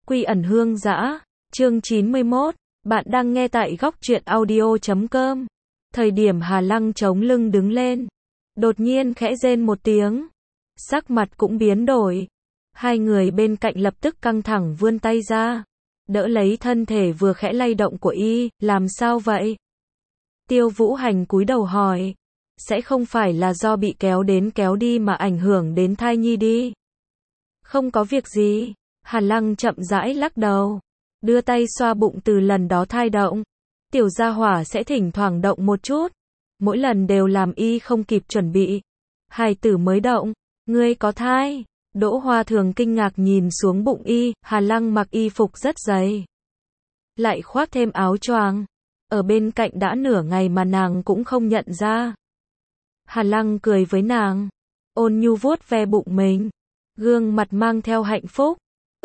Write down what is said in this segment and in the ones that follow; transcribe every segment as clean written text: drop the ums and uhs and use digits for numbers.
Quy ẩn hương dã, chương 91, bạn đang nghe tại góc truyện audio.com. Thời điểm Hà Lăng chống lưng đứng lên, đột nhiên khẽ rên một tiếng, sắc mặt cũng biến đổi. Hai người bên cạnh lập tức căng thẳng vươn tay ra, đỡ lấy thân thể vừa khẽ lay động của y, làm sao vậy? Tiêu Vũ Hành cúi đầu hỏi, sẽ không phải là do bị kéo đến kéo đi mà ảnh hưởng đến thai nhi đi? Không có việc gì. Hà Lăng chậm rãi lắc đầu, đưa tay xoa bụng từ lần đó thai động. Tiểu gia hỏa sẽ thỉnh thoảng động một chút, mỗi lần đều làm y không kịp chuẩn bị. Hài tử mới động, ngươi có thai? Đỗ Hoa Thường kinh ngạc nhìn xuống bụng y, Hà Lăng mặc y phục rất dày, lại khoác thêm áo choàng, ở bên cạnh đã nửa ngày mà nàng cũng không nhận ra. Hà Lăng cười với nàng, ôn nhu vuốt ve bụng mình, gương mặt mang theo hạnh phúc.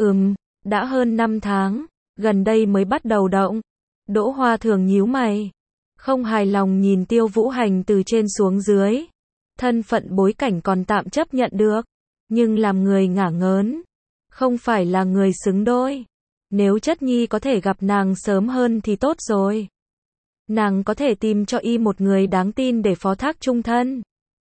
Đã hơn 5 tháng, gần đây mới bắt đầu động. Đỗ Hoa Thường nhíu mày, không hài lòng nhìn Tiêu Vũ Hành từ trên xuống dưới. Thân phận bối cảnh còn tạm chấp nhận được, nhưng làm người ngả ngớn, không phải là người xứng đôi. Nếu chất nhi có thể gặp nàng sớm hơn thì tốt rồi. Nàng có thể tìm cho y một người đáng tin để phó thác chung thân.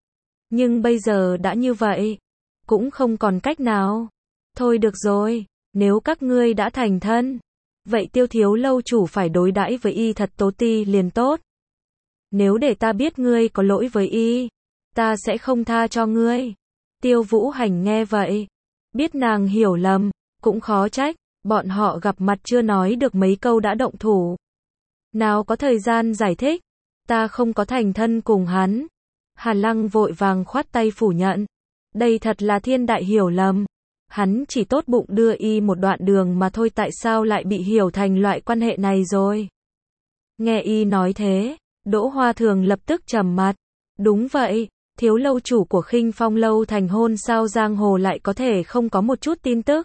Nhưng bây giờ đã như vậy, cũng không còn cách nào. Thôi được rồi, nếu các ngươi đã thành thân, vậy Tiêu thiếu lâu chủ phải đối đãi với y thật tố ti liền tốt. Nếu để ta biết ngươi có lỗi với y, ta sẽ không tha cho ngươi. Tiêu Vũ Hành nghe vậy, biết nàng hiểu lầm, cũng khó trách, bọn họ gặp mặt chưa nói được mấy câu đã động thủ. Nào có thời gian giải thích, ta không có thành thân cùng hắn. Hà Lăng vội vàng khoát tay phủ nhận, đây thật là thiên đại hiểu lầm. Hắn chỉ tốt bụng đưa y một đoạn đường mà thôi, tại sao lại bị hiểu thành loại quan hệ này rồi? Nghe y nói thế, Đỗ Hoa Thường lập tức trầm mặt. Đúng vậy, thiếu lâu chủ của Khinh Phong lâu thành hôn, sao giang hồ lại có thể không có một chút tin tức?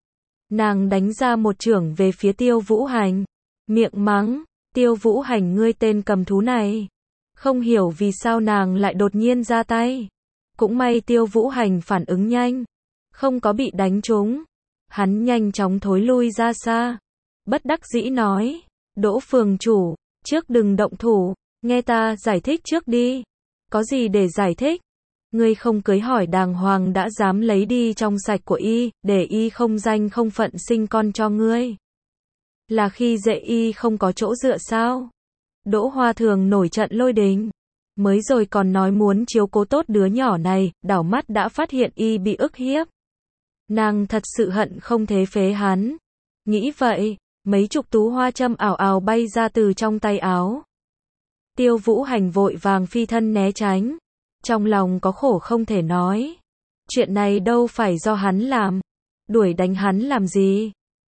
Nàng đánh ra một chưởng về phía Tiêu Vũ Hành, miệng mắng, Tiêu Vũ Hành ngươi tên cầm thú này. Không hiểu vì sao nàng lại đột nhiên ra tay. Cũng may Tiêu Vũ Hành phản ứng nhanh, không có bị đánh trúng. Hắn nhanh chóng thối lui ra xa, bất đắc dĩ nói, Đỗ phường chủ, trước đừng động thủ, nghe ta giải thích trước đi. Có gì để giải thích? Ngươi không cưới hỏi đàng hoàng đã dám lấy đi trong sạch của y, để y không danh không phận sinh con cho ngươi. Là khi dễ y không có chỗ dựa sao? Đỗ Hoa Thường nổi trận lôi đình, mới rồi còn nói muốn chiếu cố tốt đứa nhỏ này, đảo mắt đã phát hiện y bị ức hiếp. Nàng thật sự hận không thế phế hắn. Nghĩ vậy, mấy chục tú hoa châm ảo ảo bay ra từ trong tay áo. Tiêu Vũ Hành vội vàng phi thân né tránh, trong lòng có khổ không thể nói. Chuyện này đâu phải do hắn làm, đuổi đánh hắn làm gì?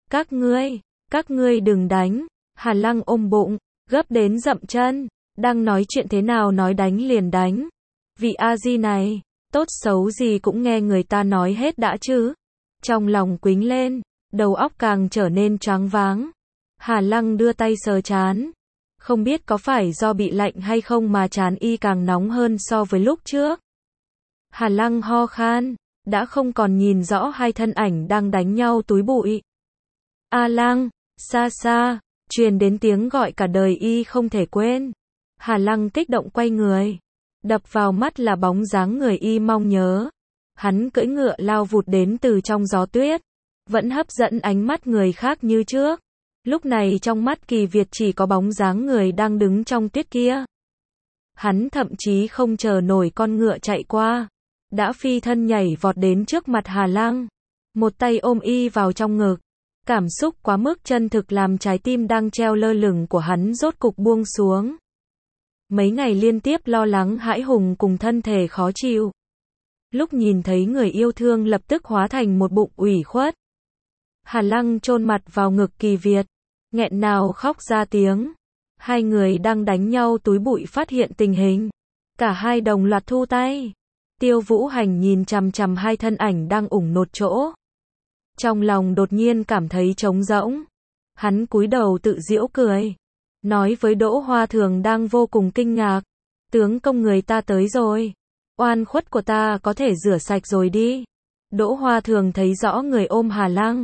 Các ngươi đừng đánh. Hà Lăng ôm bụng, gấp đến dậm chân, đang nói chuyện thế nào nói đánh liền đánh. Vị A Di này, tốt xấu gì cũng nghe người ta nói hết đã chứ. Trong lòng quính lên, đầu óc càng trở nên choáng váng. Hà Lăng đưa tay sờ trán, không biết có phải do bị lạnh hay không mà trán y càng nóng hơn so với lúc trước. Hà Lăng ho khan, đã không còn nhìn rõ hai thân ảnh đang đánh nhau túi bụi. A Lăng, xa xa, truyền đến tiếng gọi cả đời y không thể quên. Hà Lăng kích động quay người, đập vào mắt là bóng dáng người y mong nhớ. Hắn cưỡi ngựa lao vụt đến từ trong gió tuyết, vẫn hấp dẫn ánh mắt người khác như trước. Lúc này trong mắt Kỳ Việt chỉ có bóng dáng người đang đứng trong tuyết kia. Hắn thậm chí không chờ nổi con ngựa chạy qua, đã phi thân nhảy vọt đến trước mặt Hà Lăng, một tay ôm y vào trong ngực. Cảm xúc quá mức chân thực làm trái tim đang treo lơ lửng của hắn rốt cục buông xuống. Mấy ngày liên tiếp lo lắng hãi hùng cùng thân thể khó chịu, lúc nhìn thấy người yêu thương lập tức hóa thành một bụng ủy khuất. Hà Lăng chôn mặt vào ngực Kỳ Việt, nghẹn ngào khóc ra tiếng. Hai người đang đánh nhau túi bụi phát hiện tình hình, cả hai đồng loạt thu tay. Tiêu Vũ Hành nhìn chằm chằm hai thân ảnh đang ủng nột chỗ, trong lòng đột nhiên cảm thấy trống rỗng. Hắn cúi đầu tự giễu cười, nói với Đỗ Hoa Thường đang vô cùng kinh ngạc, tướng công người ta tới rồi, oan khuất của ta có thể rửa sạch rồi đi. Đỗ Hoa Thường thấy rõ người ôm Hà Lăng,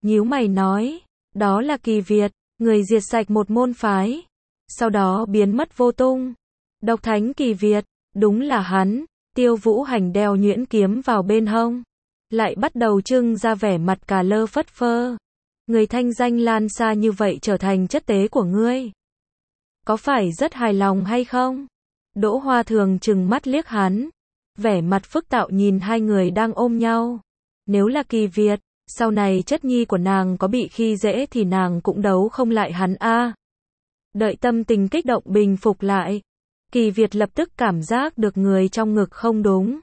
nhíu mày nói, đó là Kỳ Việt, người diệt sạch một môn phái, sau đó biến mất vô tung. Độc thánh Kỳ Việt, đúng là hắn. Tiêu Vũ Hành đeo nhuyễn kiếm vào bên hông, lại bắt đầu trưng ra vẻ mặt cà lơ phất phơ. Người thanh danh lan xa như vậy trở thành chất tế của ngươi, có phải rất hài lòng hay không? Đỗ Hoa Thường trừng mắt liếc hắn, vẻ mặt phức tạo nhìn hai người đang ôm nhau. Nếu là Kỳ Việt, sau này chất nhi của nàng có bị khi dễ thì nàng cũng đấu không lại hắn a. Đợi tâm tình kích động bình phục lại, Kỳ Việt lập tức cảm giác được người trong ngực không đúng.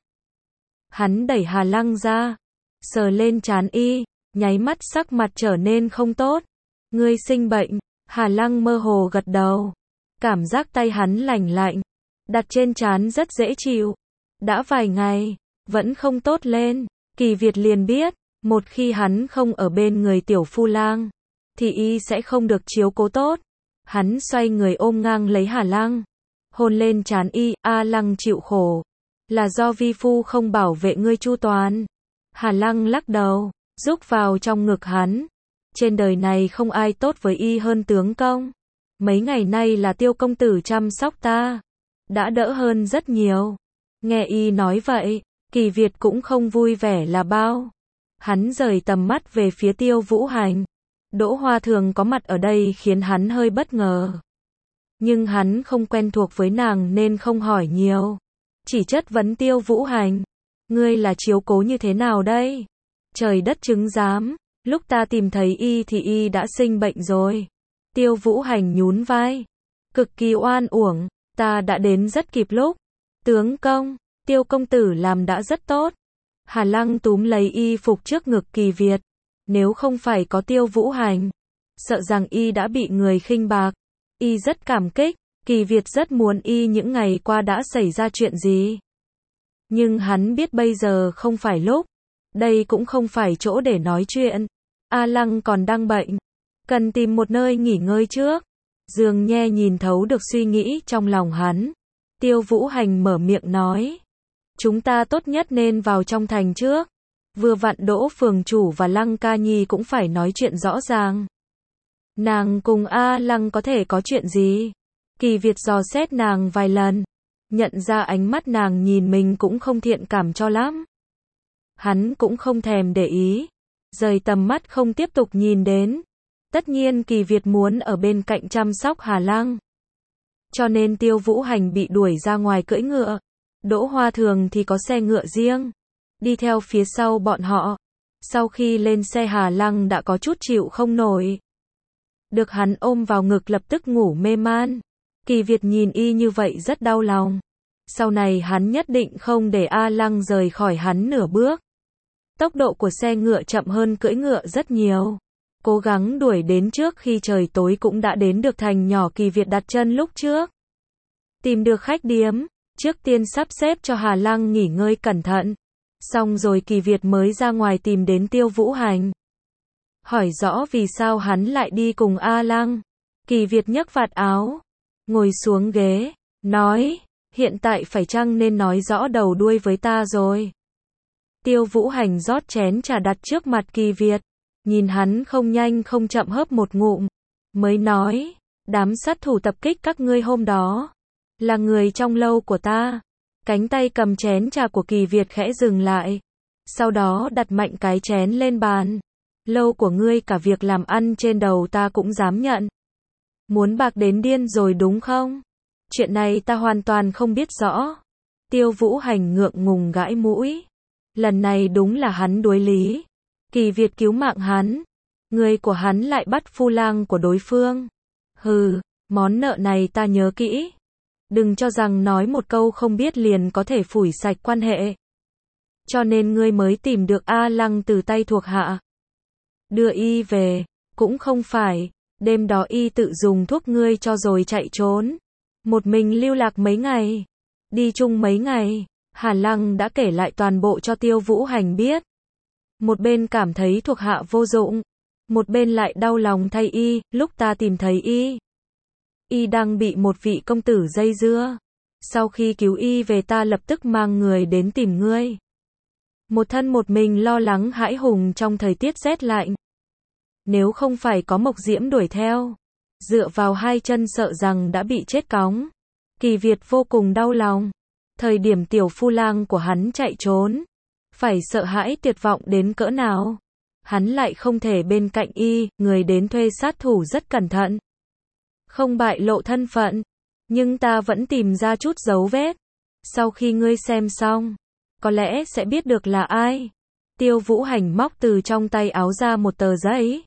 Hắn đẩy Hà Lăng ra, sờ lên trán y, nháy mắt sắc mặt trở nên không tốt. Ngươi sinh bệnh, Hà Lăng mơ hồ gật đầu. Cảm giác tay hắn lành lạnh, đặt trên trán rất dễ chịu. Đã vài ngày, vẫn không tốt lên, Kỳ Việt liền biết, một khi hắn không ở bên người tiểu phu lang, thì y sẽ không được chiếu cố tốt. Hắn xoay người ôm ngang lấy Hà Lăng, hôn lên trán y, A Lăng chịu khổ, là do vi phu không bảo vệ ngươi chu toàn. Hà Lăng lắc đầu, rúc vào trong ngực hắn. Trên đời này không ai tốt với y hơn tướng công. Mấy ngày nay là Tiêu công tử chăm sóc ta, đã đỡ hơn rất nhiều. Nghe y nói vậy, Kỳ Việt cũng không vui vẻ là bao. Hắn rời tầm mắt về phía Tiêu Vũ Hành. Đỗ Hoa Thường có mặt ở đây khiến hắn hơi bất ngờ. Nhưng hắn không quen thuộc với nàng nên không hỏi nhiều. Chỉ chất vấn Tiêu Vũ Hành. Ngươi là chiếu cố như thế nào đây? Trời đất chứng giám, lúc ta tìm thấy y thì y đã sinh bệnh rồi. Tiêu Vũ Hành nhún vai. Cực kỳ oan uổng, ta đã đến rất kịp lúc. Tướng công, Tiêu công tử làm đã rất tốt. Hà Lăng túm lấy y phục trước ngực Kỳ Việt. Nếu không phải có Tiêu Vũ Hành, sợ rằng y đã bị người khinh bạc. Y rất cảm kích, Kỳ Việt rất muốn y những ngày qua đã xảy ra chuyện gì. Nhưng hắn biết bây giờ không phải lúc. Đây cũng không phải chỗ để nói chuyện. A Lăng còn đang bệnh, cần tìm một nơi nghỉ ngơi trước. Dương Nhe nhìn thấu được suy nghĩ trong lòng hắn. Tiêu Vũ Hành mở miệng nói, chúng ta tốt nhất nên vào trong thành trước. Vừa vặn Đỗ phường chủ và Lăng Ca Nhi cũng phải nói chuyện rõ ràng. Nàng cùng A Lăng có thể có chuyện gì? Kỳ Việt dò xét nàng vài lần, nhận ra ánh mắt nàng nhìn mình cũng không thiện cảm cho lắm. Hắn cũng không thèm để ý, rời tầm mắt không tiếp tục nhìn đến. Tất nhiên Kỳ Việt muốn ở bên cạnh chăm sóc Hà Lăng, cho nên Tiêu Vũ Hành bị đuổi ra ngoài cưỡi ngựa. Đỗ Hoa Thường thì có xe ngựa riêng, đi theo phía sau bọn họ. Sau khi lên xe Hà Lăng đã có chút chịu không nổi. Được hắn ôm vào ngực lập tức ngủ mê man. Kỳ Việt nhìn y như vậy rất đau lòng. Sau này hắn nhất định không để A Lăng rời khỏi hắn nửa bước. Tốc độ của xe ngựa chậm hơn cưỡi ngựa rất nhiều. Cố gắng đuổi đến trước khi trời tối cũng đã đến được thành nhỏ Kỳ Việt đặt chân lúc trước. Tìm được khách điếm, trước tiên sắp xếp cho Hà Lăng nghỉ ngơi cẩn thận. Xong rồi Kỳ Việt mới ra ngoài tìm đến Tiêu Vũ Hành. Hỏi rõ vì sao hắn lại đi cùng A Lăng. Kỳ Việt nhấc vạt áo, ngồi xuống ghế, nói, hiện tại phải chăng nên nói rõ đầu đuôi với ta rồi. Tiêu Vũ Hành rót chén trà đặt trước mặt Kỳ Việt, nhìn hắn không nhanh không chậm hớp một ngụm, mới nói, đám sát thủ tập kích các ngươi hôm đó, là người trong lâu của ta. Cánh tay cầm chén trà của Kỳ Việt khẽ dừng lại, sau đó đặt mạnh cái chén lên bàn. Lâu của ngươi cả việc làm ăn trên đầu ta cũng dám nhận. Muốn bạc đến điên rồi đúng không? Chuyện này ta hoàn toàn không biết rõ. Tiêu Vũ Hành ngượng ngùng gãi mũi. Lần này đúng là hắn đuối lý. Kỳ Việt cứu mạng hắn, người của hắn lại bắt phu lang của đối phương. Hừ, món nợ này ta nhớ kỹ. Đừng cho rằng nói một câu không biết liền có thể phủi sạch quan hệ. Cho nên ngươi mới tìm được A Lăng từ tay thuộc hạ. Đưa y về, cũng không phải, đêm đó y tự dùng thuốc ngươi cho rồi chạy trốn. Một mình lưu lạc mấy ngày, đi chung mấy ngày. Hà Lăng đã kể lại toàn bộ cho Tiêu Vũ Hành biết. Một bên cảm thấy thuộc hạ vô dụng, một bên lại đau lòng thay y. Lúc ta tìm thấy y đang bị một vị công tử dây dưa. Sau khi cứu y về ta lập tức mang người đến tìm ngươi. Một thân một mình lo lắng hãi hùng trong thời tiết rét lạnh. Nếu không phải có Mộc Diễm đuổi theo, dựa vào hai chân sợ rằng đã bị chết cóng. Kỳ Việt vô cùng đau lòng. Thời điểm tiểu phu lang của hắn chạy trốn, phải sợ hãi tuyệt vọng đến cỡ nào. Hắn lại không thể bên cạnh y, người đến thuê sát thủ rất cẩn thận. Không bại lộ thân phận, nhưng ta vẫn tìm ra chút dấu vết. Sau khi ngươi xem xong, có lẽ sẽ biết được là ai. Tiêu Vũ Hành móc từ trong tay áo ra một tờ giấy,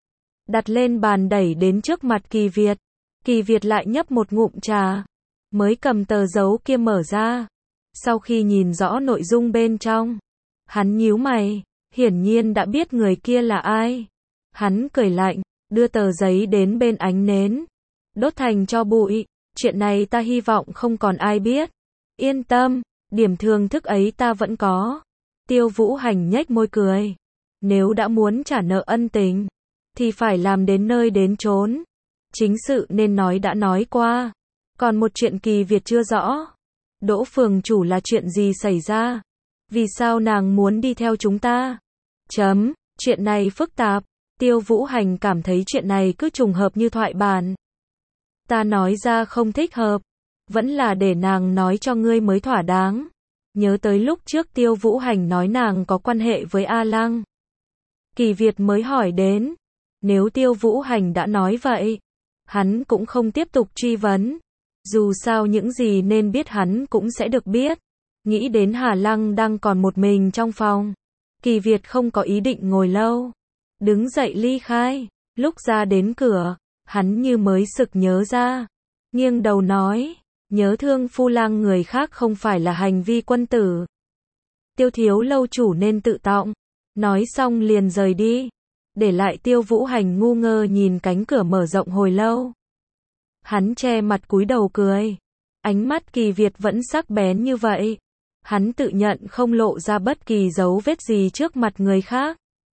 đặt lên bàn đẩy đến trước mặt Kỳ Việt. Kỳ Việt lại nhấp một ngụm trà, mới cầm tờ dấu kia mở ra. Sau khi nhìn rõ nội dung bên trong, hắn nhíu mày, hiển nhiên đã biết người kia là ai. Hắn cười lạnh, đưa tờ giấy đến bên ánh nến, đốt thành tro bụi. Chuyện này ta hy vọng không còn ai biết. Yên tâm, điểm thưởng thức ấy ta vẫn có. Tiêu Vũ Hành nhếch môi cười. Nếu đã muốn trả nợ ân tình, thì phải làm đến nơi đến chốn. Chính sự nên nói đã nói qua. Còn một chuyện Kỳ Việt chưa rõ. Đỗ phường chủ là chuyện gì xảy ra? Vì sao nàng muốn đi theo chúng ta? Chuyện này phức tạp. Tiêu Vũ Hành cảm thấy chuyện này cứ trùng hợp như thoại bản. Ta nói ra không thích hợp, vẫn là để nàng nói cho ngươi mới thỏa đáng. Nhớ tới lúc trước Tiêu Vũ Hành nói nàng có quan hệ với A Lăng. Kỳ Việt mới hỏi đến. Nếu Tiêu Vũ Hành đã nói vậy, hắn cũng không tiếp tục truy vấn. Dù sao những gì nên biết hắn cũng sẽ được biết. Nghĩ đến Hà Lăng đang còn một mình trong phòng, Kỳ Việt không có ý định ngồi lâu. Đứng dậy ly khai. Lúc ra đến cửa, hắn như mới sực nhớ ra. Nghiêng đầu nói, nhớ thương phu lang người khác không phải là hành vi quân tử. Tiêu thiếu lâu chủ nên tự trọng. Nói xong liền rời đi, để lại Tiêu Vũ Hành ngu ngơ nhìn cánh cửa mở rộng hồi lâu. Hắn che mặt cúi đầu cười. Ánh mắt Kỳ Việt vẫn sắc bén như vậy. Hắn tự nhận không lộ ra bất kỳ dấu vết gì trước mặt người khác,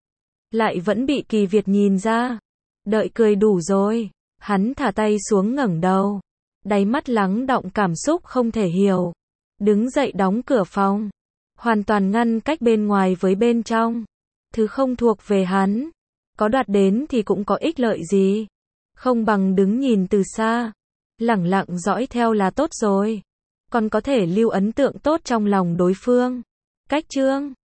lại vẫn bị Kỳ Việt nhìn ra. Đợi cười đủ rồi, hắn thả tay xuống ngẩng đầu, đáy mắt lắng đọng cảm xúc không thể hiểu. Đứng dậy đóng cửa phòng, hoàn toàn ngăn cách bên ngoài với bên trong. Thứ không thuộc về hắn, có đoạt đến thì cũng có ích lợi gì. Không bằng đứng nhìn từ xa, lẳng lặng dõi theo là tốt rồi. Còn có thể lưu ấn tượng tốt trong lòng đối phương. Cách chương